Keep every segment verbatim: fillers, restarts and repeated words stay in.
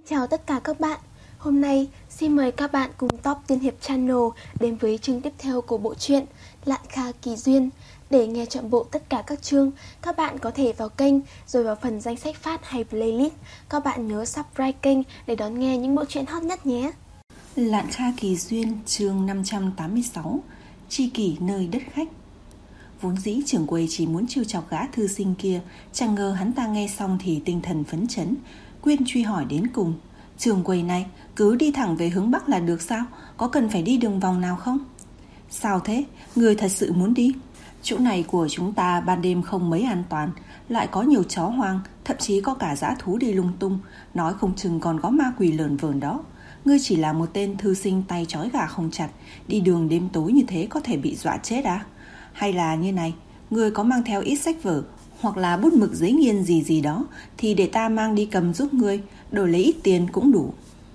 Chào tất cả các bạn. Hôm nay xin mời các bạn cùng Top Tiên Hiệp Channel đến với chương tiếp theo của bộ truyện Lạn Kha Kỳ Duyên. Để nghe trọn bộ tất cả các chương, các bạn có thể vào kênh rồi vào phần danh sách phát hay playlist. Các bạn nhớ subscribe kênh để đón nghe những bộ truyện hot nhất nhé. Lạn Kha Kỳ Duyên chương năm trăm tám mươi sáu. Tri kỷ nơi đất khách. Vốn dĩ trưởng quầy chỉ muốn trêu chọc gã thư sinh kia, chẳng ngờ hắn ta nghe xong thì tinh thần phấn chấn, quyên truy hỏi đến cùng. Trưởng quầy này, cứ đi thẳng về hướng Bắc là được sao? Có cần phải đi đường vòng nào không? Sao thế? Người thật sự muốn đi? Chỗ này của chúng ta ban đêm không mấy an toàn, lại có nhiều chó hoang, thậm chí có cả dã thú đi lung tung, nói không chừng còn có ma quỷ lởn vởn đó. Ngươi chỉ là một tên thư sinh tay trói gà không chặt, đi đường đêm tối như thế có thể bị dọa chết à? Hay là như này, ngươi có mang theo ít sách vở hoặc là bút mực giấy nghiên gì gì đó thì để ta mang đi cầm giúp ngươi, đổi lấy ít tiền cũng đủ.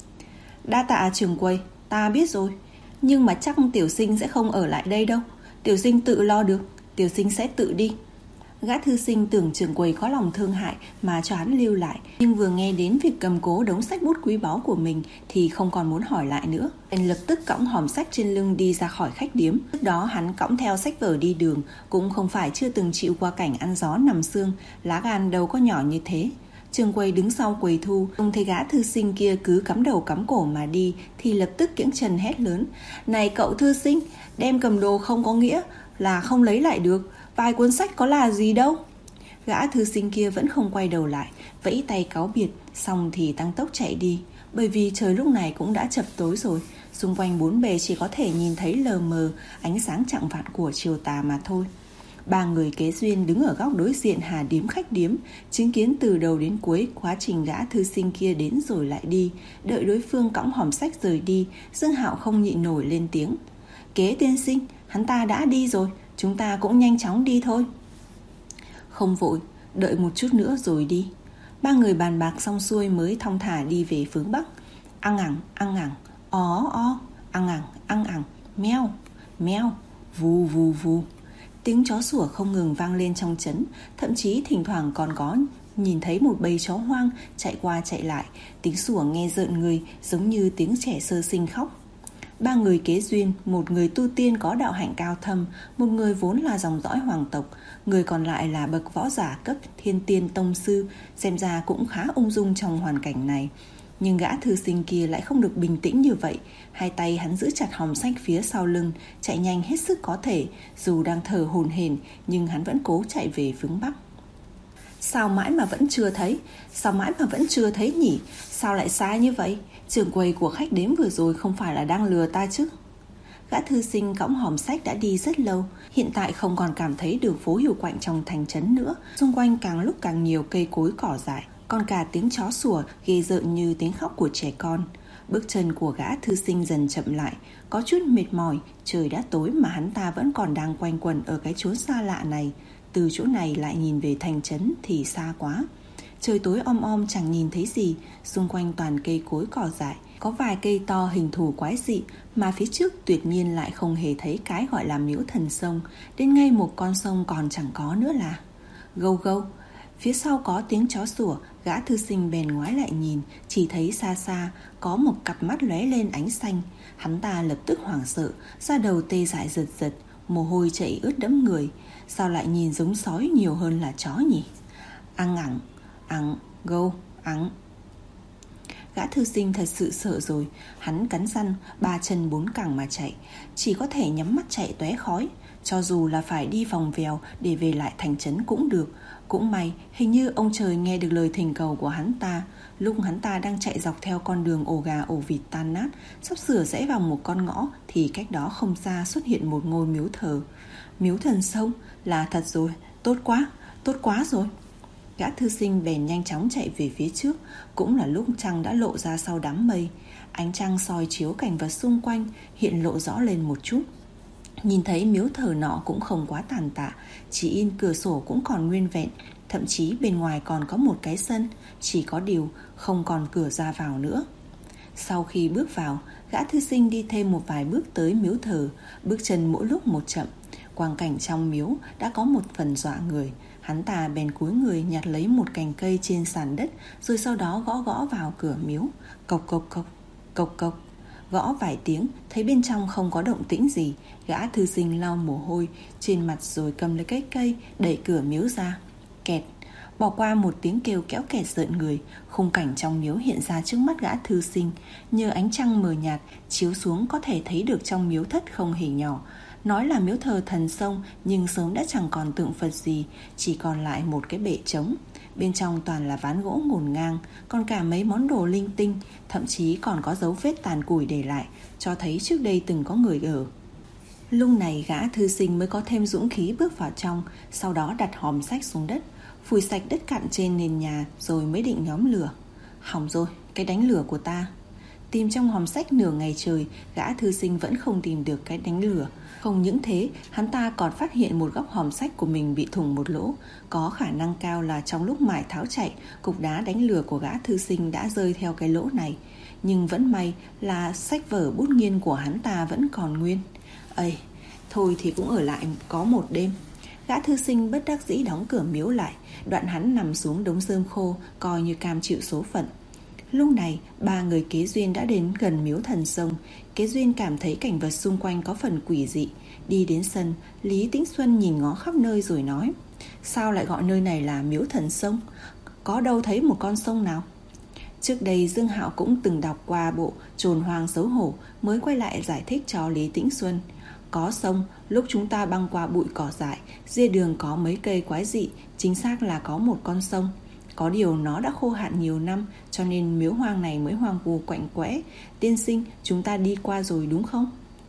Đa tạ trưởng quầy, ta biết rồi, nhưng mà chắc tiểu sinh sẽ không ở lại đây đâu. Tiểu sinh tự lo được, tiểu sinh sẽ tự đi. Gã thư sinh tưởng trưởng quầy có lòng thương hại mà cho hắn lưu lại, nhưng vừa nghe đến việc cầm cố đống sách bút quý báu của mình thì không còn muốn hỏi lại nữa. Anh lập tức cõng hòm sách trên lưng đi ra khỏi khách điếm. Trước đó hắn cõng theo sách vở đi đường, cũng không phải chưa từng chịu qua cảnh ăn gió nằm sương, lá gan đâu có nhỏ như thế. Trưởng quầy đứng sau quầy thu, trông thấy gã thư sinh kia cứ cắm đầu cắm cổ mà đi thì lập tức kiễng trần hét lớn: "Này cậu thư sinh, đem cầm đồ không có nghĩa là không lấy lại được, vài cuốn sách có là gì đâu." Gã thư sinh kia vẫn không quay đầu lại, vẫy tay cáo biệt, xong thì tăng tốc chạy đi. Bởi vì trời lúc này cũng đã chập tối rồi, xung quanh bốn bề chỉ có thể nhìn thấy lờ mờ ánh sáng chạng vạn của chiều tà mà thôi. Ba người kế duyên đứng ở góc đối diện hà điếm khách điếm, chứng kiến từ đầu đến cuối quá trình gã thư sinh kia đến rồi lại đi. Đợi đối phương cõng hòm sách rời đi, Dương Hạo không nhịn nổi lên tiếng: "Kế tiên sinh, hắn ta đã đi rồi, chúng ta cũng nhanh chóng đi thôi." "Không vội, đợi một chút nữa rồi đi." Ba người bàn bạc xong xuôi mới thong thả đi về hướng Bắc. Ăn ẳng, ăn ẳng, ó ó, ăn ẳng, ăn ẳng, meo, meo, vù vù vù. Tiếng chó sủa không ngừng vang lên trong trấn, thậm chí thỉnh thoảng còn có nhìn thấy một bầy chó hoang chạy qua chạy lại. Tiếng sủa nghe rợn người, giống như tiếng trẻ sơ sinh khóc. Ba người kế duyên, một người tu tiên có đạo hạnh cao thâm, một người vốn là dòng dõi hoàng tộc, người còn lại là bậc võ giả cấp thiên tiên tông sư, xem ra cũng khá ung dung trong hoàn cảnh này. Nhưng gã thư sinh kia lại không được bình tĩnh như vậy. Hai tay hắn giữ chặt hòm sách phía sau lưng, chạy nhanh hết sức có thể. Dù đang thở hổn hển, nhưng hắn vẫn cố chạy về hướng Bắc. Sao mãi mà vẫn chưa thấy? Sao mãi mà vẫn chưa thấy nhỉ? Sao lại xa như vậy? Trưởng quầy của khách đến vừa rồi không phải là đang lừa ta chứ? Gã thư sinh cõng hòm sách đã đi rất lâu, hiện tại không còn cảm thấy đường phố hiu quạnh trong thành trấn nữa. Xung quanh càng lúc càng nhiều cây cối cỏ dại, còn cả tiếng chó sủa ghê rợn như tiếng khóc của trẻ con. Bước chân của gã thư sinh dần chậm lại, có chút mệt mỏi. Trời đã tối mà hắn ta vẫn còn đang quanh quẩn ở cái chốn xa lạ này. Từ chỗ này lại nhìn về thành trấn thì xa quá. Trời tối om om chẳng nhìn thấy gì, xung quanh toàn cây cối cỏ dại, có vài cây to hình thù quái dị, mà phía trước tuyệt nhiên lại không hề thấy cái gọi là miếu thần sông, đến ngay một con sông còn chẳng có nữa là. Gâu gâu, phía sau có tiếng chó sủa, gã thư sinh bèn ngoái lại nhìn, chỉ thấy xa xa có một cặp mắt lóe lên ánh xanh. Hắn ta lập tức hoảng sợ, da đầu tê dại giật giật, mồ hôi chảy ướt đẫm người. Sao lại nhìn giống sói nhiều hơn là chó nhỉ? Ăn ẳng, ẳng, gâu, ẳng. Gã thư sinh thật sự sợ rồi, hắn cắn răng, ba chân bốn cẳng mà chạy, chỉ có thể nhắm mắt chạy tóe khói. Cho dù là phải đi vòng vèo để về lại thành trấn cũng được. Cũng may, hình như ông trời nghe được lời thỉnh cầu của hắn ta. Lúc hắn ta đang chạy dọc theo con đường ổ gà ổ vịt tan nát, sắp sửa rẽ vào một con ngõ, thì cách đó không xa xuất hiện một ngôi miếu thờ. Miếu thần sông, là thật rồi, tốt quá, tốt quá rồi. Gã thư sinh bèn nhanh chóng chạy về phía trước. Cũng là lúc trăng đã lộ ra sau đám mây. Ánh trăng soi chiếu cảnh vật xung quanh, hiện lộ rõ lên một chút. Nhìn thấy miếu thờ nọ cũng không quá tàn tạ, chỉ in cửa sổ cũng còn nguyên vẹn, thậm chí bên ngoài còn có một cái sân, chỉ có điều không còn cửa ra vào nữa. Sau khi bước vào, gã thư sinh đi thêm một vài bước tới miếu thờ, bước chân mỗi lúc một chậm. Quang cảnh trong miếu đã có một phần dọa người. Hắn ta bèn cúi người nhặt lấy một cành cây trên sàn đất, rồi sau đó gõ gõ vào cửa miếu. Cộc cộc cộc, cộc cộc. Gõ vài tiếng, thấy bên trong không có động tĩnh gì. Gã thư sinh lau mồ hôi trên mặt rồi cầm lấy cái cây, đẩy cửa miếu ra. Kẹt. Bỏ qua một tiếng kêu kéo kẹt rợn người, khung cảnh trong miếu hiện ra trước mắt gã thư sinh. Nhờ ánh trăng mờ nhạt chiếu xuống có thể thấy được trong miếu thất không hề nhỏ. Nói là miếu thờ thần sông, nhưng sớm đã chẳng còn tượng Phật gì, chỉ còn lại một cái bệ trống. Bên trong toàn là ván gỗ ngổn ngang, còn cả mấy món đồ linh tinh, thậm chí còn có dấu vết tàn củi để lại, cho thấy trước đây từng có người ở. Lúc này gã thư sinh mới có thêm dũng khí bước vào trong, sau đó đặt hòm sách xuống đất, phủi sạch đất cặn trên nền nhà rồi mới định nhóm lửa. Hỏng rồi, cái đánh lửa của ta. Tìm trong hòm sách nửa ngày trời, gã thư sinh vẫn không tìm được cái đánh lửa. Không những thế, hắn ta còn phát hiện một góc hòm sách của mình bị thủng một lỗ. Có khả năng cao là trong lúc mải tháo chạy, cục đá đánh lửa của gã thư sinh đã rơi theo cái lỗ này. Nhưng vẫn may là sách vở bút nghiên của hắn ta vẫn còn nguyên. Ây, thôi thì cũng ở lại có một đêm. Gã thư sinh bất đắc dĩ đóng cửa miếu lại, đoạn hắn nằm xuống đống rơm khô, coi như cam chịu số phận. Lúc này, ba người kế duyên đã đến gần miếu thần sông. Kế duyên cảm thấy cảnh vật xung quanh có phần quỷ dị. Đi đến sân, Lý Tĩnh Xuân nhìn ngó khắp nơi rồi nói: Sao lại gọi nơi này là miếu thần sông? Có đâu thấy một con sông nào. Trước đây Dương Hạo cũng từng đọc qua bộ Trồn Hoang Xấu Hổ, mới quay lại giải thích cho Lý Tĩnh Xuân. Có sông, lúc chúng ta băng qua bụi cỏ dại, ria đường có mấy cây quái dị, chính xác là có một con sông. Có điều nó đã khô hạn nhiều năm, cho nên miếu hoang này mới hoang vu quạnh quẽ. Tiên sinh, chúng ta đi qua rồi đúng không?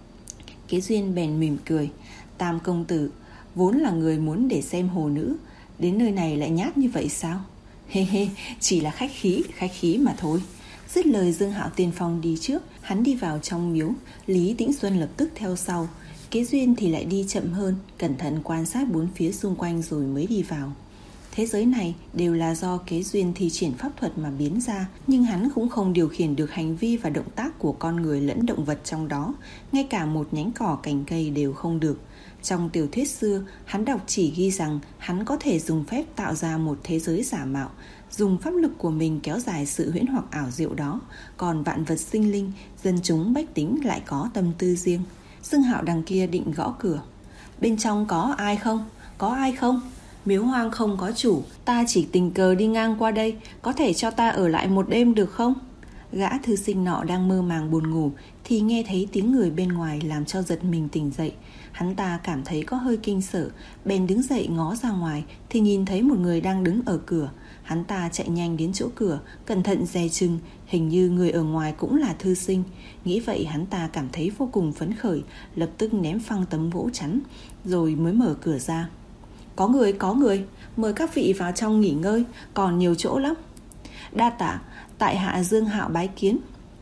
Kế duyên bèn mỉm cười. Tam công tử vốn là người muốn để xem hồ nữ, đến nơi này lại nhát như vậy sao? Hê hê, chỉ là khách khí, khách khí mà thôi. Dứt lời, Dương Hạo tiên phong đi trước. Hắn đi vào trong miếu, Lý Tĩnh Xuân lập tức theo sau. Kế duyên thì lại đi chậm hơn, cẩn thận quan sát bốn phía xung quanh rồi mới đi vào. Thế giới này đều là do kế duyên thi triển pháp thuật mà biến ra, nhưng hắn cũng không điều khiển được hành vi và động tác của con người lẫn động vật trong đó, ngay cả một nhánh cỏ cành cây đều không được. Trong tiểu thuyết xưa, hắn đọc chỉ ghi rằng hắn có thể dùng phép tạo ra một thế giới giả mạo, dùng pháp lực của mình kéo dài sự huyễn hoặc ảo diệu đó, còn vạn vật sinh linh, dân chúng bách tính lại có tâm tư riêng. Dương Hạo đằng kia định gõ cửa. Bên trong có ai không? Có ai không? Miếu hoang không có chủ, ta chỉ tình cờ đi ngang qua đây, có thể cho ta ở lại một đêm được không? Gã thư sinh nọ đang mơ màng buồn ngủ thì nghe thấy tiếng người bên ngoài làm cho giật mình tỉnh dậy. Hắn ta cảm thấy có hơi kinh sợ, bèn đứng dậy ngó ra ngoài thì nhìn thấy một người đang đứng ở cửa. Hắn ta chạy nhanh đến chỗ cửa, cẩn thận dè chừng, hình như người ở ngoài cũng là thư sinh. Nghĩ vậy hắn ta cảm thấy vô cùng phấn khởi, lập tức ném phăng tấm gỗ chắn, rồi mới mở cửa ra. Có người, có người, mời các vị vào trong nghỉ ngơi, còn nhiều chỗ lắm. Đa tạ, tại hạ Dương Hạo bái kiến.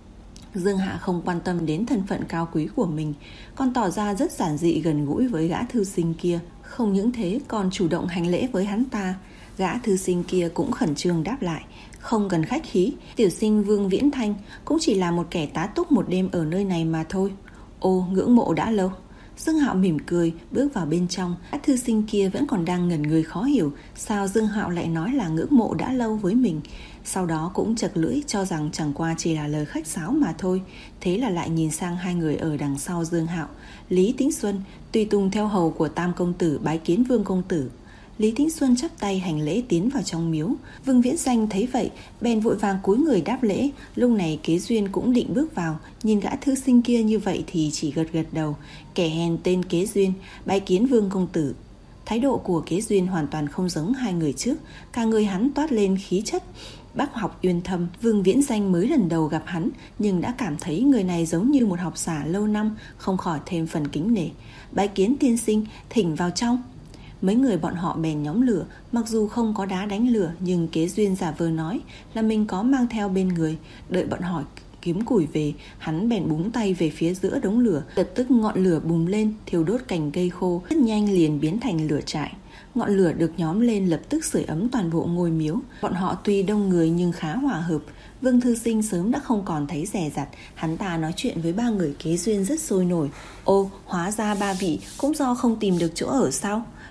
Dương Hạ không quan tâm đến thân phận cao quý của mình, còn tỏ ra rất giản dị gần gũi với gã thư sinh kia. Không những thế còn chủ động hành lễ với hắn ta. Gã thư sinh kia cũng khẩn trương đáp lại: Không cần khách khí, tiểu sinh Vương Viễn Thanh cũng chỉ là một kẻ tá túc một đêm ở nơi này mà thôi. Ô, ngưỡng mộ đã lâu. Dương Hạo mỉm cười bước vào bên trong. Gã thư sinh kia vẫn còn đang ngẩn người khó hiểu sao Dương Hạo lại nói là ngưỡng mộ đã lâu với mình. Sau đó cũng chật lưỡi cho rằng chẳng qua chỉ là lời khách sáo mà thôi. Thế là lại nhìn sang hai người ở đằng sau Dương Hạo. Lý Tĩnh Xuân tùy tùng theo hầu của Tam công tử bái kiến Vương công tử. Lý Tĩnh Xuân chắp tay hành lễ tiến vào trong miếu. Vương Viễn Danh thấy vậy bèn vội vàng cúi người đáp lễ. Lúc này Kế Duyên cũng định bước vào, nhìn gã thư sinh kia như vậy thì chỉ gật gật đầu. Kẻ hèn tên Kế Duyên bái kiến Vương công tử. Thái độ của Kế Duyên hoàn toàn không giống hai người trước, cả người hắn toát lên khí chất bác học uyên thâm. Vương Viễn Danh mới lần đầu gặp hắn nhưng đã cảm thấy người này giống như một học giả lâu năm, không khỏi thêm phần kính nể. Bái kiến tiên sinh, thỉnh vào trong. Mấy người bọn họ bèn nhóm lửa. Mặc dù không có đá đánh lửa, nhưng Kế Duyên giả vờ nói là mình có mang theo bên người. Đợi bọn họ kiếm củi về, hắn bèn búng tay về phía giữa đống lửa. Lập tức ngọn lửa bùng lên, thiêu đốt cành cây khô, rất nhanh liền biến thành lửa trại. Ngọn lửa được nhóm lên lập tức sưởi ấm toàn bộ ngôi miếu. Bọn họ tuy đông người nhưng khá hòa hợp. Vương thư sinh sớm đã không còn thấy dè dặt, hắn ta nói chuyện với ba người Kế Duyên rất sôi nổi. Ô, hóa ra ba vị cũng do không tìm được chỗ ở sao?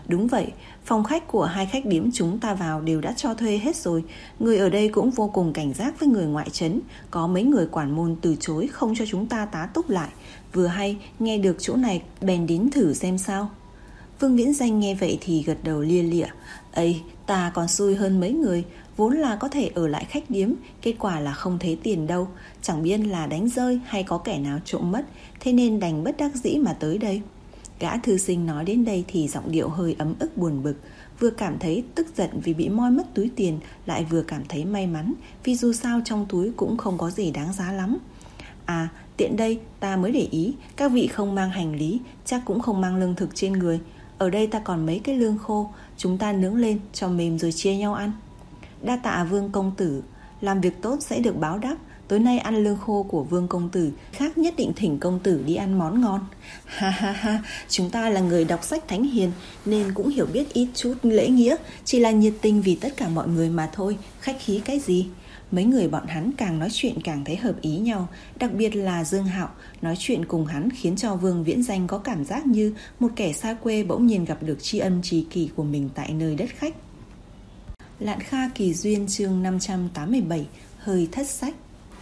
Đúng vậy, phòng khách của hai khách điếm chúng ta vào đều đã cho thuê hết rồi. Người ở đây cũng vô cùng cảnh giác với người ngoại trấn. Có mấy người quản môn từ chối không cho chúng ta tá túc lại. Vừa hay nghe được chỗ này bèn đến thử xem sao. Vương Viễn Danh nghe vậy thì gật đầu lia lịa. Ây, ta còn xui hơn mấy người. Vốn là có thể ở lại khách điếm, kết quả là không thấy tiền đâu. Chẳng biết là đánh rơi hay có kẻ nào trộm mất, thế nên đành bất đắc dĩ mà tới đây. Gã thư sinh nói đến đây thì giọng điệu hơi ấm ức buồn bực. Vừa cảm thấy tức giận vì bị moi mất túi tiền, lại vừa cảm thấy may mắn, vì dù sao trong túi cũng không có gì đáng giá lắm. À, tiện đây ta mới để ý, các vị không mang hành lý, chắc cũng không mang lương thực trên người. Ở đây ta còn mấy cái lương khô, chúng ta nướng lên cho mềm rồi chia nhau ăn. Đa tạ Vương công tử, làm việc tốt sẽ được báo đáp. Tối nay ăn lương khô của Vương công tử, khác nhất định thỉnh công tử đi ăn món ngon. Ha ha ha, chúng ta là người đọc sách thánh hiền nên cũng hiểu biết ít chút lễ nghĩa, chỉ là nhiệt tình vì tất cả mọi người mà thôi, khách khí cái gì. Mấy người bọn hắn càng nói chuyện càng thấy hợp ý nhau, đặc biệt là Dương Hạo, nói chuyện cùng hắn khiến cho Vương Viễn Danh có cảm giác như một kẻ xa quê bỗng nhiên gặp được tri ân tri kỷ của mình tại nơi đất khách. Lạn Kha Kỳ Duyên chương năm trăm tám mươi bảy, hơi thất sách.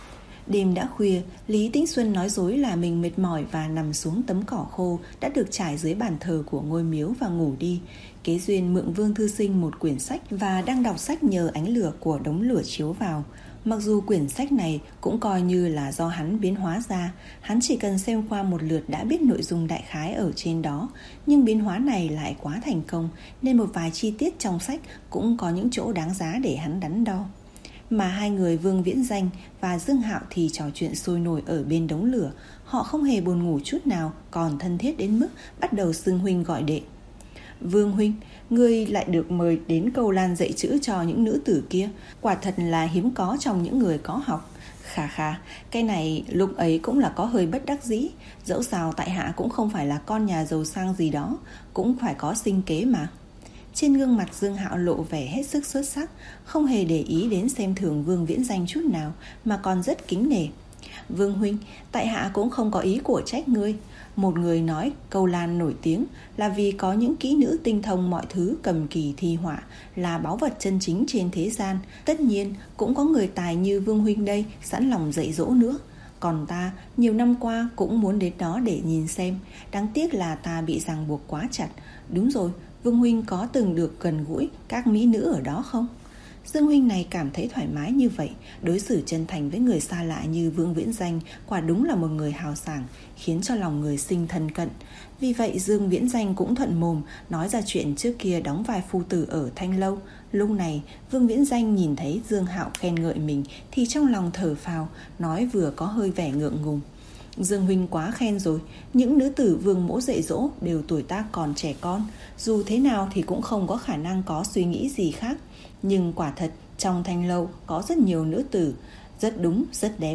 Đêm đã khuya, Lý Tĩnh Xuân nói dối là mình mệt mỏi và nằm xuống tấm cỏ khô đã được trải dưới bàn thờ của ngôi miếu và ngủ đi. Kế Duyên mượn Vương thư sinh một quyển sách và đang đọc sách nhờ ánh lửa của đống lửa chiếu vào. Mặc dù quyển sách này cũng coi như là do hắn biến hóa ra, hắn chỉ cần xem qua một lượt đã biết nội dung đại khái ở trên đó, nhưng biến hóa này lại quá thành công nên một vài chi tiết trong sách cũng có những chỗ đáng giá để hắn đắn đo. Mà hai người Vương Viễn Danh và Dương Hạo thì trò chuyện sôi nổi ở bên đống lửa. Họ không hề buồn ngủ chút nào, còn thân thiết đến mức bắt đầu xưng huynh gọi đệ. Vương huynh, ngươi lại được mời đến Câu Lan dạy chữ cho những nữ tử kia, quả thật là hiếm có trong những người có học. Khà khà, cái này lúc ấy cũng là có hơi bất đắc dĩ. Dẫu sao tại hạ cũng không phải là con nhà giàu sang gì đó, cũng phải có sinh kế mà. Trên gương mặt Dương Hạo lộ vẻ hết sức xuất sắc, không hề để ý đến xem thường Vương Viễn Danh chút nào, mà còn rất kính nể. Vương huynh, tại hạ cũng không có ý của trách ngươi. Một người nói Câu Lan nổi tiếng là vì có những kỹ nữ tinh thông mọi thứ cầm kỳ thi họa, là báu vật chân chính trên thế gian. Tất nhiên cũng có người tài như Vương huynh đây sẵn lòng dạy dỗ nữa. Còn ta nhiều năm qua cũng muốn đến đó để nhìn xem, đáng tiếc là ta bị ràng buộc quá chặt. Đúng rồi, Vương huynh có từng được gần gũi các mỹ nữ ở đó không? Dương huynh này cảm thấy thoải mái như vậy, đối xử chân thành với người xa lạ như Vương Viễn Danh, quả đúng là một người hào sảng, khiến cho lòng người sinh thân cận. Vì vậy Dương Viễn Danh cũng thuận mồm nói ra chuyện trước kia đóng vai phu tử ở Thanh Lâu. Lúc này Vương Viễn Danh nhìn thấy Dương Hạo khen ngợi mình thì trong lòng thở phào, nói vừa có hơi vẻ ngượng ngùng. Dương huynh quá khen rồi, những nữ tử Vương mỗ dạy dỗ đều tuổi tác còn trẻ con, dù thế nào thì cũng không có khả năng có suy nghĩ gì khác. Nhưng quả thật trong Thanh Lâu có rất nhiều nữ tử, rất đúng, rất đẹp.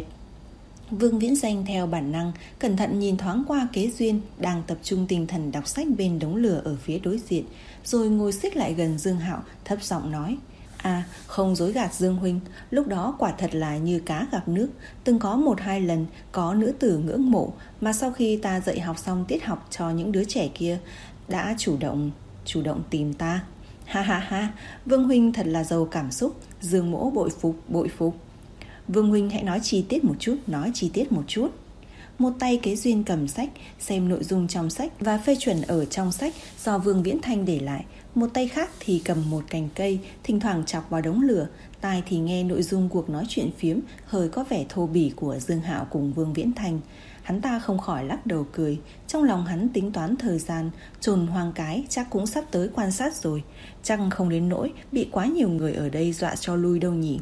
Vương Viễn Danh theo bản năng cẩn thận nhìn thoáng qua Kế Duyên đang tập trung tinh thần đọc sách bên đống lửa ở phía đối diện, rồi ngồi xích lại gần Dương Hạo, thấp giọng nói: À, không dối gạt Dương huynh, lúc đó quả thật là như cá gặp nước. Từng có một hai lần có nữ tử ngưỡng mộ, mà sau khi ta dạy học xong tiết học cho những đứa trẻ kia, đã chủ động chủ động tìm ta. Ha ha ha, Vương huynh thật là giàu cảm xúc, Dương mỗ bội phục, bội phục. Vương huynh hãy nói chi tiết một chút, nói chi tiết một chút. Một tay Kế Duyên cầm sách, xem nội dung trong sách và phê chuẩn ở trong sách do Vương Viễn Thanh để lại. Một tay khác thì cầm một cành cây, thỉnh thoảng chọc vào đống lửa. Tai thì nghe nội dung cuộc nói chuyện phiếm hơi có vẻ thô bỉ của Dương Hạo cùng Vương Viễn Thanh. Hắn ta không khỏi lắc đầu cười. Trong lòng hắn tính toán thời gian, trồn hoang cái chắc cũng sắp tới quan sát rồi. Chắc không đến nỗi bị quá nhiều người ở đây dọa cho lui đâu nhỉ.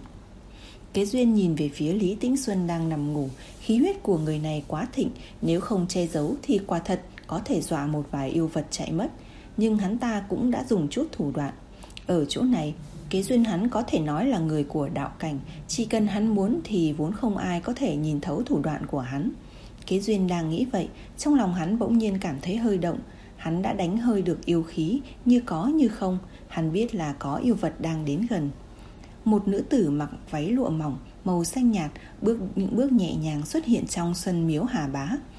Kế Duyên nhìn về phía Lý Tĩnh Xuân đang nằm ngủ. Khí huyết của người này quá thịnh, nếu không che giấu thì quả thật có thể dọa một vài yêu vật chạy mất. Nhưng hắn ta cũng đã dùng chút thủ đoạn. Ở chỗ này, Kế Duyên hắn có thể nói là người của đạo cảnh, chỉ cần hắn muốn thì vốn không ai có thể nhìn thấu thủ đoạn của hắn. Kế Duyên đang nghĩ vậy, trong lòng hắn bỗng nhiên cảm thấy hơi động. Hắn đã đánh hơi được yêu khí, như có như không. Hắn biết là có yêu vật đang đến gần. Một nữ tử mặc váy lụa mỏng màu xanh nhạt bước những bước nhẹ nhàng xuất hiện trong sân miếu Hà Bá.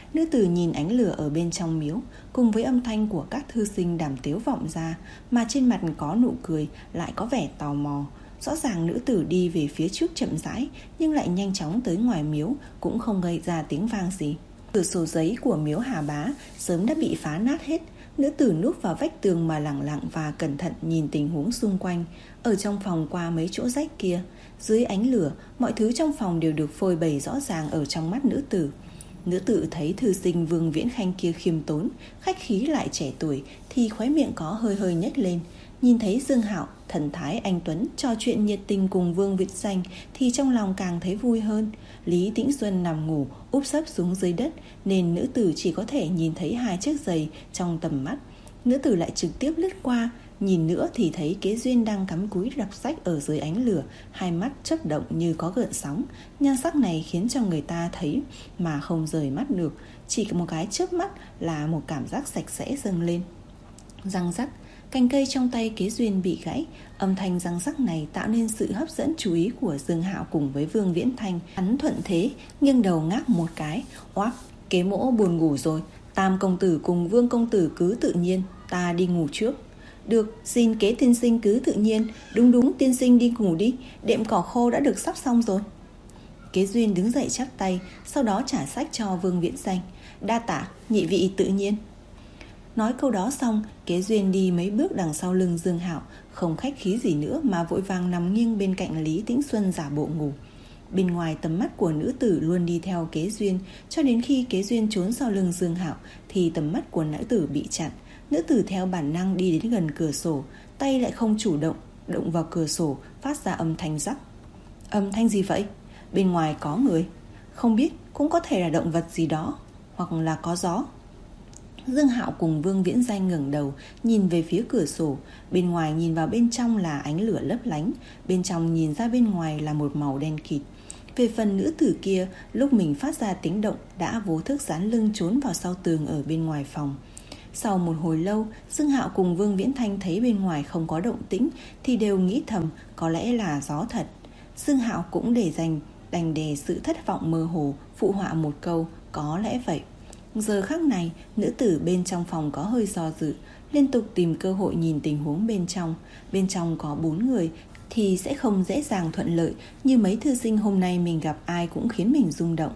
Nữ tử nhìn ánh lửa ở bên trong miếu cùng với âm thanh của các thư sinh đàm tiếu vọng ra, mà trên mặt có nụ cười, lại có vẻ tò mò. Rõ ràng nữ tử đi về phía trước chậm rãi, nhưng lại nhanh chóng tới ngoài miếu, cũng không gây ra tiếng vang gì. Cửa sổ giấy của miếu Hà Bá sớm đã bị phá nát hết. Nữ tử núp vào vách tường mà lặng lặng và cẩn thận nhìn tình huống xung quanh. Ở trong phòng qua mấy chỗ rách kia, dưới ánh lửa, mọi thứ trong phòng đều được phơi bày rõ ràng ở trong mắt nữ tử. Nữ tử thấy thư sinh Vương Viễn Khanh kia khiêm tốn, khách khí lại trẻ tuổi, thì khóe miệng có hơi hơi nhếch lên. Nhìn thấy Dương Hạo, thần thái anh tuấn, trò chuyện nhiệt tình cùng Vương Viễn Danh thì trong lòng càng thấy vui hơn. Lý Tĩnh Xuân nằm ngủ úp sấp xuống dưới đất, nên nữ tử chỉ có thể nhìn thấy hai chiếc giày trong tầm mắt. Nữ tử lại trực tiếp lướt qua, nhìn nữa thì thấy Kế Duyên đang cắm cúi đọc sách ở dưới ánh lửa, hai mắt chớp động như có gợn sóng. Nhan sắc này khiến cho người ta thấy mà không rời mắt được, chỉ một cái chớp mắt là một cảm giác sạch sẽ dâng lên. Răng rắc, cành cây trong tay Kế Duyên bị gãy. Âm thanh răng rắc này tạo nên sự hấp dẫn chú ý của Dương Hạo cùng với Vương Viễn Thanh. Hắn thuận thế nghiêng đầu ngáp một cái. Oác, Kế mỗ buồn ngủ rồi, Tam công tử cùng Vương công tử cứ tự nhiên, ta đi ngủ trước. Được, xin Kế tiên sinh cứ tự nhiên. Đúng đúng, tiên sinh đi ngủ đi, đệm cỏ khô đã được sắp xong rồi. Kế Duyên đứng dậy chắp tay, sau đó trả sách cho Vương Viễn Danh. Đa tạ, nhị vị tự nhiên. Nói câu đó xong, Kế Duyên đi mấy bước đằng sau lưng Dương Hạo, không khách khí gì nữa mà vội vàng nằm nghiêng bên cạnh Lý Tĩnh Xuân giả bộ ngủ. Bên ngoài tầm mắt của nữ tử luôn đi theo Kế Duyên, cho đến khi Kế Duyên trốn sau lưng Dương Hạo thì tầm mắt của nữ tử bị chặn. Nữ tử theo bản năng đi đến gần cửa sổ, tay lại không chủ động động vào cửa sổ, phát ra âm thanh rắc. Âm thanh gì vậy? Bên ngoài có người? Không biết, cũng có thể là động vật gì đó, hoặc là có gió. Dương Hạo cùng Vương Viễn Danh ngẩng đầu nhìn về phía cửa sổ. Bên ngoài nhìn vào bên trong là ánh lửa lấp lánh, bên trong nhìn ra bên ngoài là một màu đen kịt. Về phần nữ tử kia, lúc mình phát ra tiếng động đã vô thức dán lưng trốn vào sau tường ở bên ngoài phòng. Sau một hồi lâu, Dương Hạo cùng Vương Viễn Thanh thấy bên ngoài không có động tĩnh thì đều nghĩ thầm có lẽ là gió thật. Dương Hạo cũng để dành đành đè sự thất vọng mơ hồ phụ họa một câu có lẽ vậy. Giờ khắc này, nữ tử bên trong phòng có hơi do dự, liên tục tìm cơ hội nhìn tình huống bên trong. Bên trong có bốn người thì sẽ không dễ dàng thuận lợi như mấy thư sinh hôm nay mình gặp ai cũng khiến mình rung động.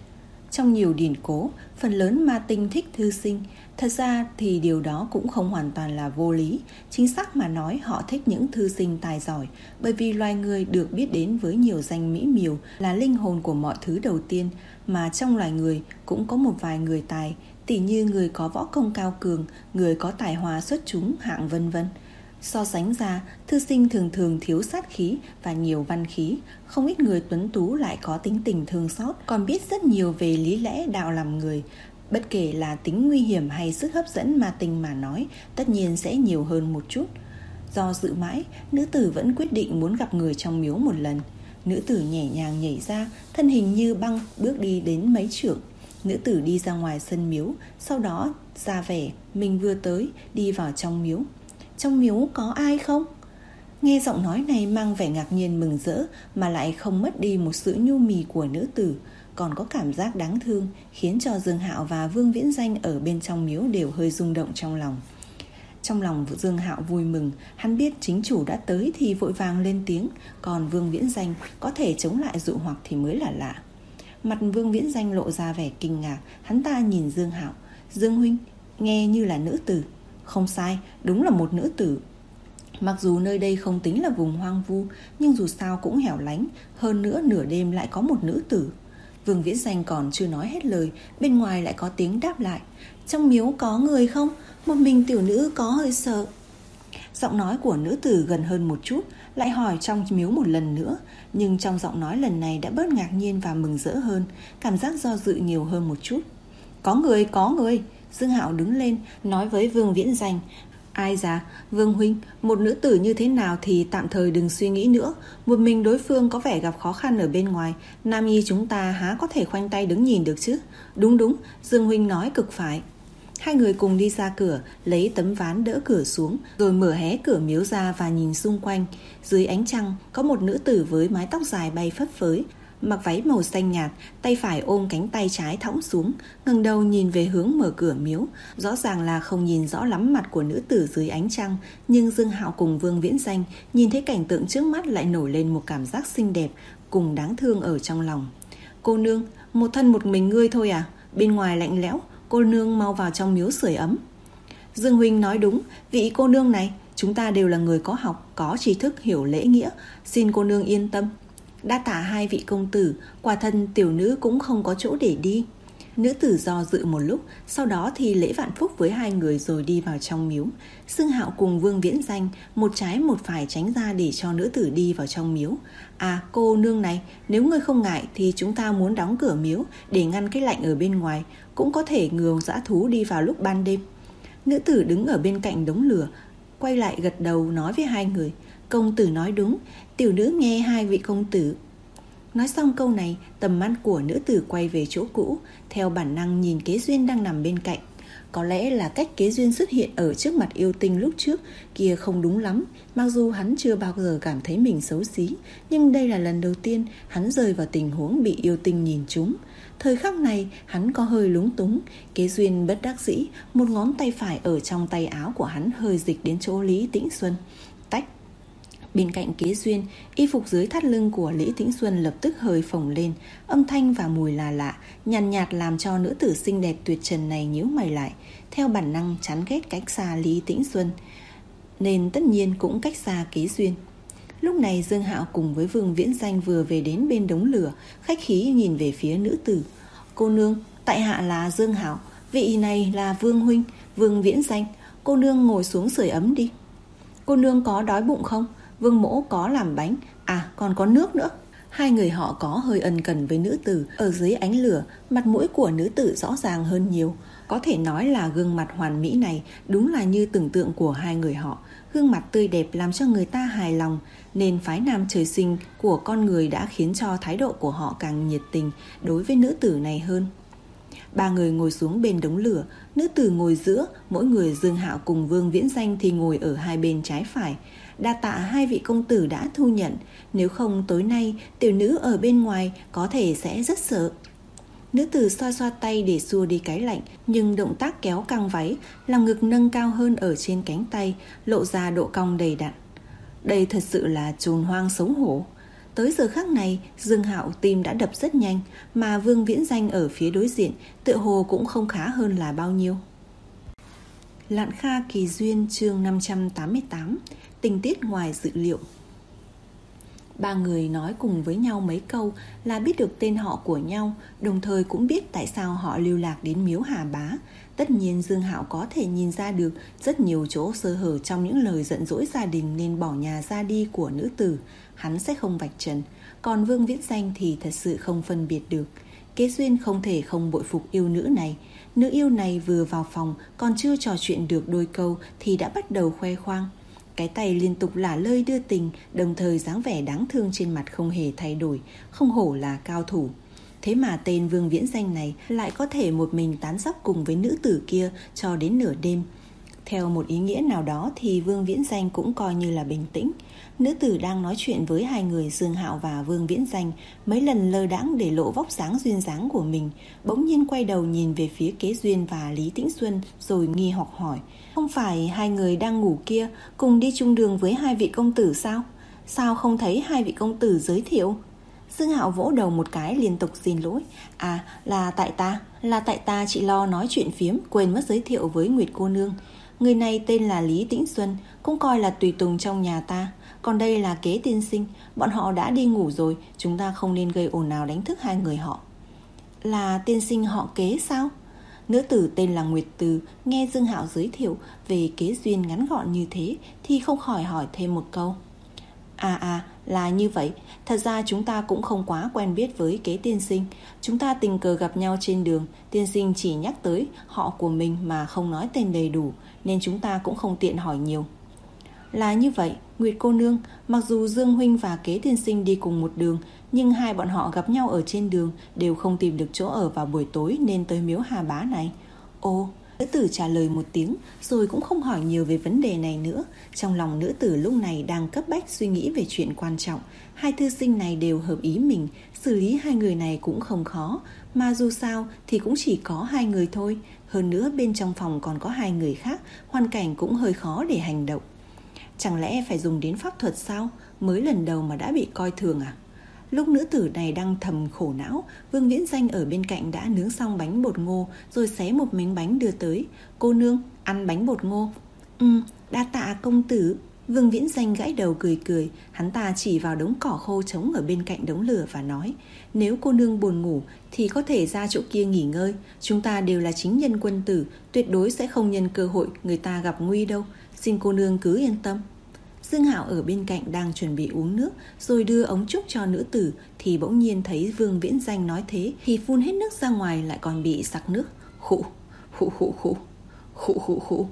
Trong nhiều điển cố, phần lớn ma tinh thích thư sinh. Thật ra thì điều đó cũng không hoàn toàn là vô lý. Chính xác mà nói, họ thích những thư sinh tài giỏi, bởi vì loài người được biết đến với nhiều danh mỹ miều là linh hồn của mọi thứ đầu tiên. Mà trong loài người cũng có một vài người tài, tỉ như người có võ công cao cường, người có tài hoa xuất chúng hạng vân vân. So sánh ra, thư sinh thường thường thiếu sát khí và nhiều văn khí. Không ít người tuấn tú lại có tính tình thương xót, còn biết rất nhiều về lý lẽ đạo làm người. Bất kể là tính nguy hiểm hay sức hấp dẫn ma tinh mà nói, tất nhiên sẽ nhiều hơn một chút. Do dự mãi, nữ tử vẫn quyết định muốn gặp người trong miếu một lần. Nữ tử nhẹ nhàng nhảy ra, thân hình như băng bước đi đến mấy trượng. Nữ tử đi ra ngoài sân miếu, sau đó ra vẻ mình vừa tới, đi vào trong miếu. Trong miếu có ai không? Nghe giọng nói này mang vẻ ngạc nhiên mừng rỡ mà lại không mất đi một sự nhu mì của nữ tử, còn có cảm giác đáng thương, khiến cho Dương Hạo và Vương Viễn Danh ở bên trong miếu đều hơi rung động trong lòng. Trong lòng Dương Hạo vui mừng, hắn biết chính chủ đã tới thì vội vàng lên tiếng, còn Vương Viễn Danh có thể chống lại dụ hoặc thì mới là lạ. Mặt Vương Viễn Danh lộ ra vẻ kinh ngạc, hắn ta nhìn Dương Hạo. Dương huynh, nghe như là nữ tử. Không sai, đúng là một nữ tử. Mặc dù nơi đây không tính là vùng hoang vu, nhưng dù sao cũng hẻo lánh, hơn nữa nửa đêm lại có một nữ tử. Vương Viễn Danh còn chưa nói hết lời, bên ngoài lại có tiếng đáp lại. Trong miếu có người không? Một mình tiểu nữ có hơi sợ. Giọng nói của nữ tử gần hơn một chút, lại hỏi trong miếu một lần nữa, nhưng trong giọng nói lần này đã bớt ngạc nhiên và mừng rỡ hơn, cảm giác do dự nhiều hơn một chút. Có người, có người. Dương Hạo đứng lên, nói với Vương Viễn Danh. Ai già, Vương huynh, một nữ tử như thế nào thì tạm thời đừng suy nghĩ nữa. Một mình đối phương có vẻ gặp khó khăn ở bên ngoài, nam nhi chúng ta há có thể khoanh tay đứng nhìn được chứ. Đúng đúng, Dương huynh nói cực phải. Hai người cùng đi ra cửa, lấy tấm ván đỡ cửa xuống, rồi mở hé cửa miếu ra và nhìn xung quanh. Dưới ánh trăng có một nữ tử với mái tóc dài bay phấp phới, mặc váy màu xanh nhạt, tay phải ôm cánh tay trái thõng xuống, ngẩng đầu nhìn về hướng mở cửa miếu. Rõ ràng là không nhìn rõ lắm mặt của nữ tử dưới ánh trăng, nhưng Dương Hạo cùng Vương Viễn Danh nhìn thấy cảnh tượng trước mắt lại nổi lên một cảm giác xinh đẹp cùng đáng thương ở trong lòng. Cô nương, một thân một mình ngươi thôi à? Bên ngoài lạnh lẽo, cô nương mau vào trong miếu sưởi ấm. Dương huynh nói đúng, vị cô nương này, chúng ta đều là người có học, có tri thức, hiểu lễ nghĩa, xin cô nương yên tâm. Đa tạ hai vị công tử, quả thân tiểu nữ cũng không có chỗ để đi. Nữ tử do dự một lúc, sau đó thì lễ vạn phúc với hai người rồi đi vào trong miếu. Dương Hạo cùng Vương Viễn Danh một trái một phải tránh ra để cho nữ tử đi vào trong miếu. À cô nương này, nếu ngươi không ngại thì chúng ta muốn đóng cửa miếu để ngăn cái lạnh ở bên ngoài, cũng có thể ngừa dã thú đi vào lúc ban đêm. Nữ tử đứng ở bên cạnh đống lửa, quay lại gật đầu nói với hai người. Công tử nói đúng, tiểu nữ nghe hai vị công tử. Nói xong câu này, tầm mắt của nữ tử quay về chỗ cũ, theo bản năng nhìn Kế Duyên đang nằm bên cạnh. Có lẽ là cách Kế Duyên xuất hiện ở trước mặt yêu tinh lúc trước kia không đúng lắm. Mặc dù hắn chưa bao giờ cảm thấy mình xấu xí, nhưng đây là lần đầu tiên hắn rơi vào tình huống bị yêu tinh nhìn trúng. Thời khắc này hắn có hơi lúng túng. Kế Duyên bất đắc dĩ, một ngón tay phải ở trong tay áo của hắn hơi dịch đến chỗ Lý Tĩnh Xuân. Tách. Bên cạnh Kế Duyên, y phục dưới thắt lưng của Lý Tĩnh Xuân lập tức hơi phồng lên, âm thanh và mùi là lạ, nhàn nhạt, nhạt làm cho nữ tử xinh đẹp tuyệt trần này nhíu mày lại, theo bản năng chán ghét cách xa Lý Tĩnh Xuân, nên tất nhiên cũng cách xa Kế Duyên. Lúc này Dương Hạo cùng với Vương Viễn Danh vừa về đến bên đống lửa, khách khí nhìn về phía nữ tử. Cô nương, tại hạ là Dương Hạo, vị này là Vương huynh, Vương Viễn Danh, cô nương ngồi xuống sưởi ấm đi. Cô nương có đói bụng không? Vương mỗ có làm bánh, à còn có nước nữa. Hai người họ có hơi ân cần với nữ tử. Ở dưới ánh lửa, mặt mũi của nữ tử rõ ràng hơn nhiều. Có thể nói là gương mặt hoàn mỹ này đúng là như tưởng tượng của hai người họ. Gương mặt tươi đẹp làm cho người ta hài lòng, nên phái nam trời sinh của con người đã khiến cho thái độ của họ càng nhiệt tình đối với nữ tử này hơn. Ba người ngồi xuống bên đống lửa, nữ tử ngồi giữa, mỗi người Dương Hạo cùng Vương Viễn Danh thì ngồi ở hai bên trái phải. Đa tạ hai vị công tử đã thu nhận, nếu không tối nay tiểu nữ ở bên ngoài có thể sẽ rất sợ. Nữ tử xoa xoa tay để xua đi cái lạnh, nhưng động tác kéo căng váy, làm ngực nâng cao hơn ở trên cánh tay, lộ ra độ cong đầy đặn. Đây thật sự là chồn hoang xấu hổ. Tới giờ khắc này, Dương Hạo tim đã đập rất nhanh, mà Vương Viễn Danh ở phía đối diện tựa hồ cũng không khá hơn là bao nhiêu. Lạn Kha Kỳ Duyên chương năm trăm tám mươi tám. Tình tiết ngoài dự liệu. Ba người nói cùng với nhau mấy câu là biết được tên họ của nhau, đồng thời cũng biết tại sao họ lưu lạc đến miếu Hà Bá. Tất nhiên Dương Hạo có thể nhìn ra được rất nhiều chỗ sơ hở trong những lời giận dỗi gia đình nên bỏ nhà ra đi của nữ tử, hắn sẽ không vạch trần. Còn Vương Viễn Danh thì thật sự không phân biệt được. Kế Duyên không thể không bội phục yêu nữ này. Nữ yêu này vừa vào phòng còn chưa trò chuyện được đôi câu thì đã bắt đầu khoe khoang. Cái tay liên tục lả lơi đưa tình, đồng thời dáng vẻ đáng thương trên mặt không hề thay đổi, không hổ là cao thủ. Thế mà tên Vương Viễn Danh này lại có thể một mình tán dóc cùng với nữ tử kia cho đến nửa đêm. Theo một ý nghĩa nào đó thì Vương Viễn Danh cũng coi như là bình tĩnh. Nữ tử đang nói chuyện với hai người Dương Hạo và Vương Viễn Danh, mấy lần lơ đãng để lộ vóc dáng duyên dáng của mình, bỗng nhiên quay đầu nhìn về phía Kế Duyên và Lý Tĩnh Xuân rồi nghi hoặc hỏi. Không phải hai người đang ngủ kia cùng đi chung đường với hai vị công tử sao? Sao không thấy hai vị công tử giới thiệu? Dương Hạo vỗ đầu một cái liên tục xin lỗi. À là tại ta, là tại ta chị lo nói chuyện phiếm quên mất giới thiệu với Nguyệt cô nương. Người này tên là Lý Tĩnh Xuân, cũng coi là tùy tùng trong nhà ta. Còn đây là Kế tiên sinh, bọn họ đã đi ngủ rồi, chúng ta không nên gây ồn ào đánh thức hai người họ. Là tiên sinh họ Kế sao? Nữ tử tên là Nguyệt Từ nghe Dương Hạo giới thiệu về Kế Duyên ngắn gọn như thế thì không khỏi hỏi thêm một câu. À à, là như vậy. Thật ra chúng ta cũng không quá quen biết với Kế tiên sinh. Chúng ta tình cờ gặp nhau trên đường. Tiên sinh chỉ nhắc tới họ của mình mà không nói tên đầy đủ, nên chúng ta cũng không tiện hỏi nhiều. Là như vậy, Nguyệt cô nương, mặc dù Dương huynh và Kế tiên sinh đi cùng một đường, nhưng hai bọn họ gặp nhau ở trên đường đều không tìm được chỗ ở vào buổi tối nên tới miếu Hà Bá này. Ồ, Nữ tử trả lời một tiếng rồi cũng không hỏi nhiều về vấn đề này nữa. Trong lòng nữ tử lúc này đang cấp bách suy nghĩ về chuyện quan trọng. Hai thư sinh này đều hợp ý mình, xử lý hai người này cũng không khó, mà dù sao thì cũng chỉ có hai người thôi. Hơn nữa bên trong phòng còn có hai người khác, hoàn cảnh cũng hơi khó để hành động. Chẳng lẽ phải dùng đến pháp thuật sao? Mới lần đầu mà đã bị coi thường à? Lúc nữ tử này đang thầm khổ não, Vương Viễn Danh ở bên cạnh đã nướng xong bánh bột ngô rồi xé một miếng bánh đưa tới. Cô nương, ăn bánh bột ngô. Ừ, đa tạ công tử. Vương Viễn Danh gãi đầu cười cười. Hắn ta chỉ vào đống cỏ khô trống ở bên cạnh đống lửa và nói: nếu cô nương buồn ngủ thì có thể ra chỗ kia nghỉ ngơi. Chúng ta đều là chính nhân quân tử, tuyệt đối sẽ không nhân cơ hội người ta gặp nguy đâu. Xin cô nương cứ yên tâm. Dương Hạo ở bên cạnh đang chuẩn bị uống nước rồi đưa ống trúc cho nữ tử, thì bỗng nhiên thấy Vương Viễn Danh nói thế thì phun hết nước ra ngoài, lại còn bị sặc nước. Khụ, khụ khụ khụ, khụ khụ khụ.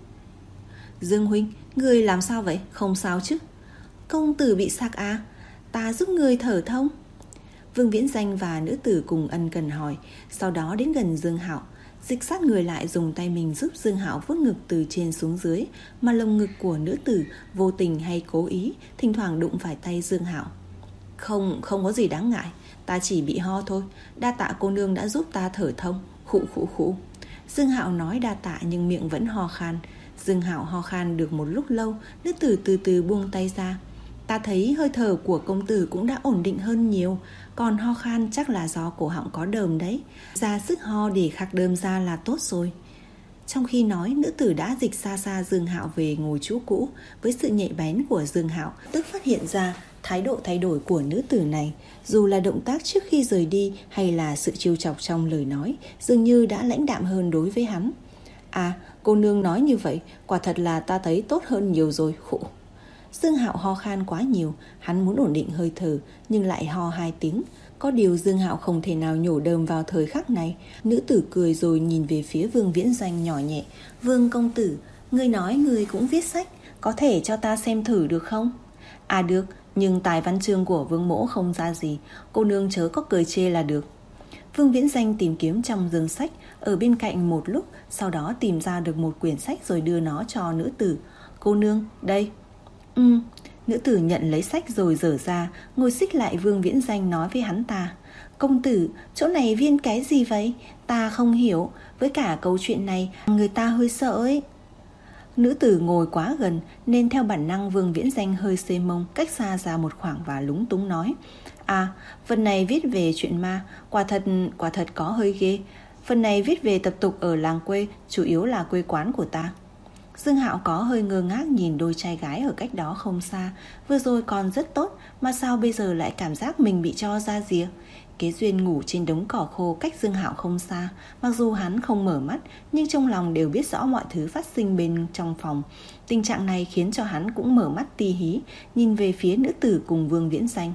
Dương huynh, người làm sao vậy? Không sao chứ? Công tử bị sặc à? Ta giúp người thở thông. Vương Viễn Danh và nữ tử cùng ân cần hỏi, sau đó đến gần Dương Hạo, dịch sát người lại, dùng tay mình giúp Dương Hạo vuốt ngực từ trên xuống dưới, mà lồng ngực của nữ tử vô tình hay cố ý thỉnh thoảng đụng phải tay Dương Hạo. Không, không có gì đáng ngại, ta chỉ bị ho thôi, đa tạ cô nương đã giúp ta thở thông. Khụ khụ khụ. Dương Hạo nói đa tạ nhưng miệng vẫn ho khan. Dương Hạo ho khan được một lúc lâu, nữ tử từ từ buông tay ra. Ta thấy hơi thở của công tử cũng đã ổn định hơn nhiều, còn ho khan chắc là do cổ họng có đờm đấy. Ra sức ho để khạc đờm ra là tốt rồi. Trong khi nói, nữ tử đã dịch xa xa Dương Hạo về ngồi chỗ cũ. Với sự nhạy bén của Dương Hạo, tức phát hiện ra thái độ thay đổi của nữ tử này. Dù là động tác trước khi rời đi hay là sự trêu chọc trong lời nói, dường như đã lãnh đạm hơn đối với hắn. À, cô nương nói như vậy, quả thật là ta thấy tốt hơn nhiều rồi. Khụ. Dương Hạo ho khan quá nhiều, hắn muốn ổn định hơi thở nhưng lại ho hai tiếng. Có điều Dương Hạo không thể nào nhổ đờm vào thời khắc này. Nữ tử cười rồi nhìn về phía Vương Viễn Danh nhỏ nhẹ. Vương công tử, ngươi nói ngươi cũng viết sách, có thể cho ta xem thử được không? À được, nhưng tài văn chương của Vương mỗ không ra gì, cô nương chớ có cười chê là được. Vương Viễn Danh tìm kiếm trong giường sách ở bên cạnh một lúc, sau đó tìm ra được một quyển sách rồi đưa nó cho nữ tử. Cô nương, đây. Ừ. Nữ tử nhận lấy sách rồi dở ra, ngồi xích lại Vương Viễn Danh nói với hắn ta. Công tử, chỗ này viên cái gì vậy? Ta không hiểu, với cả câu chuyện này người ta hơi sợ ấy. Nữ tử ngồi quá gần nên theo bản năng Vương Viễn Danh hơi xê mông cách xa ra một khoảng và lúng túng nói. À, phần này viết về chuyện ma, quả thật, quả thật có hơi ghê. Phần này viết về tập tục ở làng quê, chủ yếu là quê quán của ta. Dương Hạo có hơi ngơ ngác nhìn đôi trai gái ở cách đó không xa. Vừa rồi còn rất tốt, mà sao bây giờ lại cảm giác mình bị cho ra rìa? Kế Duyên ngủ trên đống cỏ khô cách Dương Hạo không xa. Mặc dù hắn không mở mắt, nhưng trong lòng đều biết rõ mọi thứ phát sinh bên trong phòng. Tình trạng này khiến cho hắn cũng mở mắt ti hí, nhìn về phía nữ tử cùng Vương Viễn Danh.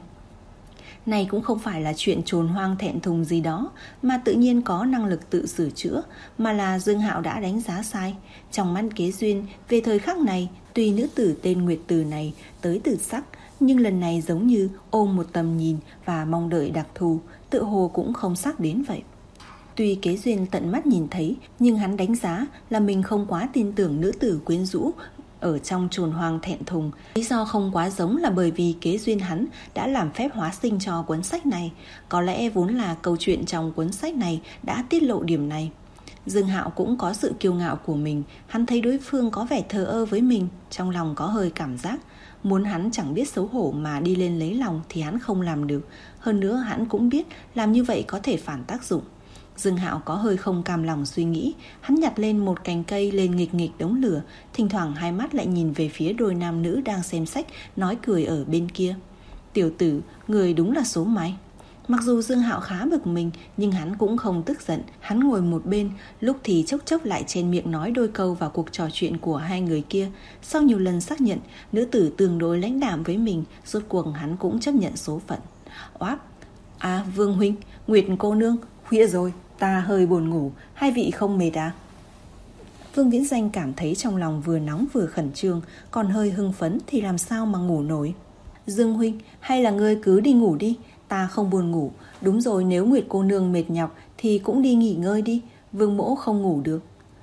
Này cũng không phải là chuyện trồn hoang thẹn thùng gì đó, mà tự nhiên có năng lực tự sửa chữa, mà là Dương Hạo đã đánh giá sai. Trong mắt Kế Duyên, về thời khắc này, tuy nữ tử tên Nguyệt Từ này tới từ sắc, nhưng lần này giống như ôm một tầm nhìn và mong đợi đặc thù, tự hồ cũng không sắc đến vậy. Tuy Kế Duyên tận mắt nhìn thấy, nhưng hắn đánh giá là mình không quá tin tưởng nữ tử quyến rũ ở trong trồn hoang thẹn thùng. Lý do không quá giống là bởi vì Kế Duyên hắn đã làm phép hóa sinh cho cuốn sách này. Có lẽ vốn là câu chuyện trong cuốn sách này đã tiết lộ điểm này. Dương Hạo cũng có sự kiêu ngạo của mình. Hắn thấy đối phương có vẻ thờ ơ với mình, trong lòng có hơi cảm giác muốn hắn chẳng biết xấu hổ mà đi lên lấy lòng thì hắn không làm được. Hơn nữa hắn cũng biết làm như vậy có thể phản tác dụng. Dương Hạo có hơi không cam lòng suy nghĩ. Hắn nhặt lên một cành cây lên nghịch nghịch đống lửa, thỉnh thoảng hai mắt lại nhìn về phía đôi nam nữ đang xem sách, nói cười ở bên kia. Tiểu tử, người đúng là số may. Mặc dù Dương Hạo khá bực mình, nhưng hắn cũng không tức giận. Hắn ngồi một bên, lúc thì chốc chốc lại trên miệng nói đôi câu vào cuộc trò chuyện của hai người kia. Sau nhiều lần xác nhận nữ tử tương đối lãnh đạm với mình, rốt cuộc hắn cũng chấp nhận số phận. Oáp, à Vương huynh, Nguyệt cô nương, khuya rồi, ta hơi buồn ngủ, hai vị không mệt à? Vương Viễn Danh cảm thấy trong lòng vừa nóng vừa khẩn trương, còn hơi hưng phấn thì làm sao mà ngủ nổi. Dương huynh, hay là ngươi cứ đi ngủ đi, ta không buồn ngủ. Đúng rồi, nếu Nguyệt cô nương mệt nhọc thì cũng đi nghỉ ngơi đi, Vương mỗ không ngủ được.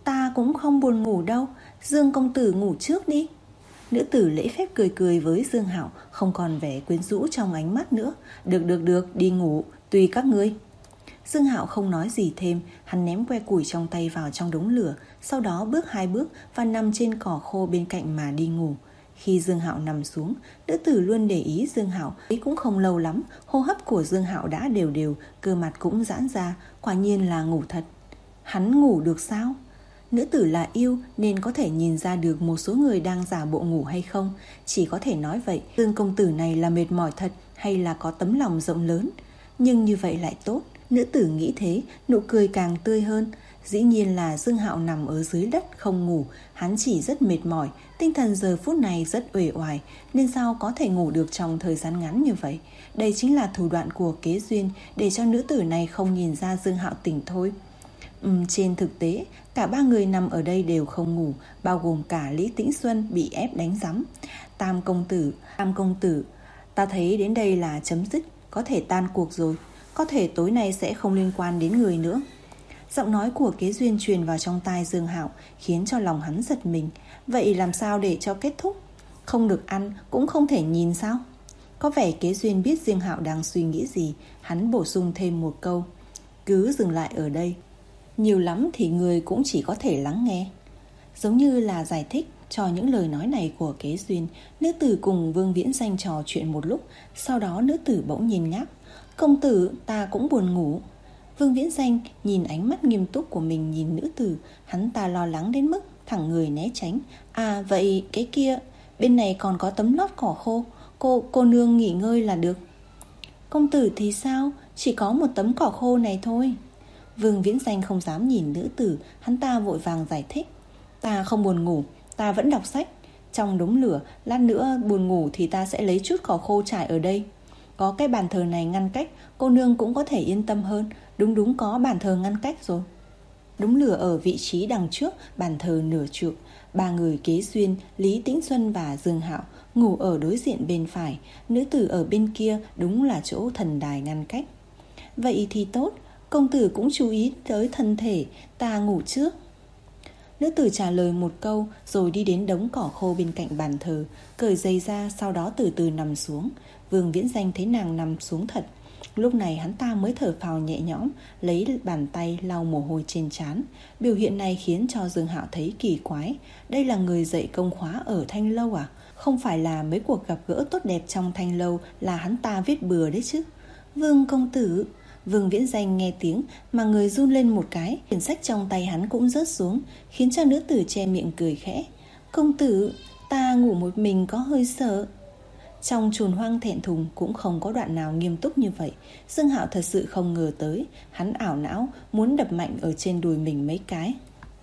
Ta cũng không buồn ngủ đâu, Dương công tử ngủ trước đi. Nữ tử lễ phép cười cười với Dương Hạo, không còn vẻ quyến rũ trong ánh mắt nữa. Được được được, đi ngủ, tùy các ngươi. Dương Hạo không nói gì thêm, hắn ném que củi trong tay vào trong đống lửa, sau đó bước hai bước và nằm trên cỏ khô bên cạnh mà đi ngủ. Khi Dương Hạo nằm xuống, nữ tử luôn để ý Dương Hạo, ấy cũng không lâu lắm, hô hấp của Dương Hạo đã đều đều, cơ mặt cũng giãn ra, quả nhiên là ngủ thật. Hắn ngủ được sao? Nữ tử là yêu nên có thể nhìn ra được một số người đang giả bộ ngủ hay không, chỉ có thể nói vậy. Dương công tử này là mệt mỏi thật hay là có tấm lòng rộng lớn? Nhưng như vậy lại tốt. Nữ tử nghĩ thế, nụ cười càng tươi hơn. Dĩ nhiên là Dương Hạo nằm ở dưới đất không ngủ, hắn chỉ rất mệt mỏi, tinh thần giờ phút này rất uể oải, nên sao có thể ngủ được trong thời gian ngắn như vậy. Đây chính là thủ đoạn của kế duyên, để cho nữ tử này không nhìn ra Dương Hạo tỉnh thôi. Uhm, trên thực tế, cả ba người nằm ở đây đều không ngủ, bao gồm cả Lý Tĩnh Xuân bị ép đánh rắm. Tam công tử, Tam công tử, ta thấy đến đây là chấm dứt, có thể tan cuộc rồi. Có thể tối nay sẽ không liên quan đến người nữa. Giọng nói của kế duyên truyền vào trong tai Dương Hạo, khiến cho lòng hắn giật mình. Vậy làm sao để cho kết thúc? Không được ăn, cũng không thể nhìn sao? Có vẻ kế duyên biết Dương Hạo đang suy nghĩ gì, hắn bổ sung thêm một câu. Cứ dừng lại ở đây, nhiều lắm thì người cũng chỉ có thể lắng nghe. Giống như là giải thích cho những lời nói này của kế duyên, nữ tử cùng Vương Viễn Danh trò chuyện một lúc, sau đó nữ tử bỗng nhìn nhắc. Công tử, ta cũng buồn ngủ. Vương Viễn Danh nhìn ánh mắt nghiêm túc của mình nhìn nữ tử, hắn ta lo lắng đến mức thẳng người né tránh. À vậy cái kia, bên này còn có tấm lót cỏ khô, cô cô nương nghỉ ngơi là được. Công tử thì sao, chỉ có một tấm cỏ khô này thôi. Vương Viễn Danh không dám nhìn nữ tử, hắn ta vội vàng giải thích. Ta không buồn ngủ, ta vẫn đọc sách. Trong đống lửa, lát nữa buồn ngủ thì ta sẽ lấy chút cỏ khô trải ở đây. Có cái bàn thờ này ngăn cách, cô nương cũng có thể yên tâm hơn. Đúng đúng có bàn thờ ngăn cách rồi. Đống lửa ở vị trí đằng trước, bàn thờ nửa trượng. Ba người kế duyên, Lý Tĩnh Xuân và Dương Hạo ngủ ở đối diện bên phải, nữ tử ở bên kia, đúng là chỗ thần đài ngăn cách. Vậy thì tốt, công tử cũng chú ý tới thân thể, ta ngủ trước. Nữ tử trả lời một câu rồi đi đến đống cỏ khô bên cạnh bàn thờ, cởi giày ra, sau đó từ từ nằm xuống. Vương Viễn Danh thấy nàng nằm xuống thật, lúc này hắn ta mới thở phào nhẹ nhõm, lấy bàn tay lau mồ hôi trên trán. Biểu hiện này khiến cho Dương Hạo thấy kỳ quái. Đây là người dạy công khóa ở Thanh Lâu à? Không phải là mấy cuộc gặp gỡ tốt đẹp trong Thanh Lâu là hắn ta viết bừa đấy chứ? Vương công tử. Vương Viễn Danh nghe tiếng mà người run lên một cái, quyển sách trong tay hắn cũng rớt xuống, khiến cho nữ tử che miệng cười khẽ. Công tử, ta ngủ một mình có hơi sợ. Trong chùn hoang thẹn thùng cũng không có đoạn nào nghiêm túc như vậy. Dương Hạo thật sự không ngờ tới, hắn ảo não muốn đập mạnh ở trên đùi mình mấy cái.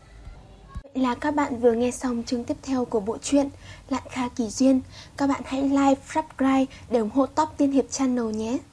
Vậy là các bạn vừa nghe xong chương tiếp theo của bộ truyện Lạn Kha Kỳ Duyên. Các bạn hãy like, subscribe để ủng hộ Top Tiên Hiệp Channel nhé.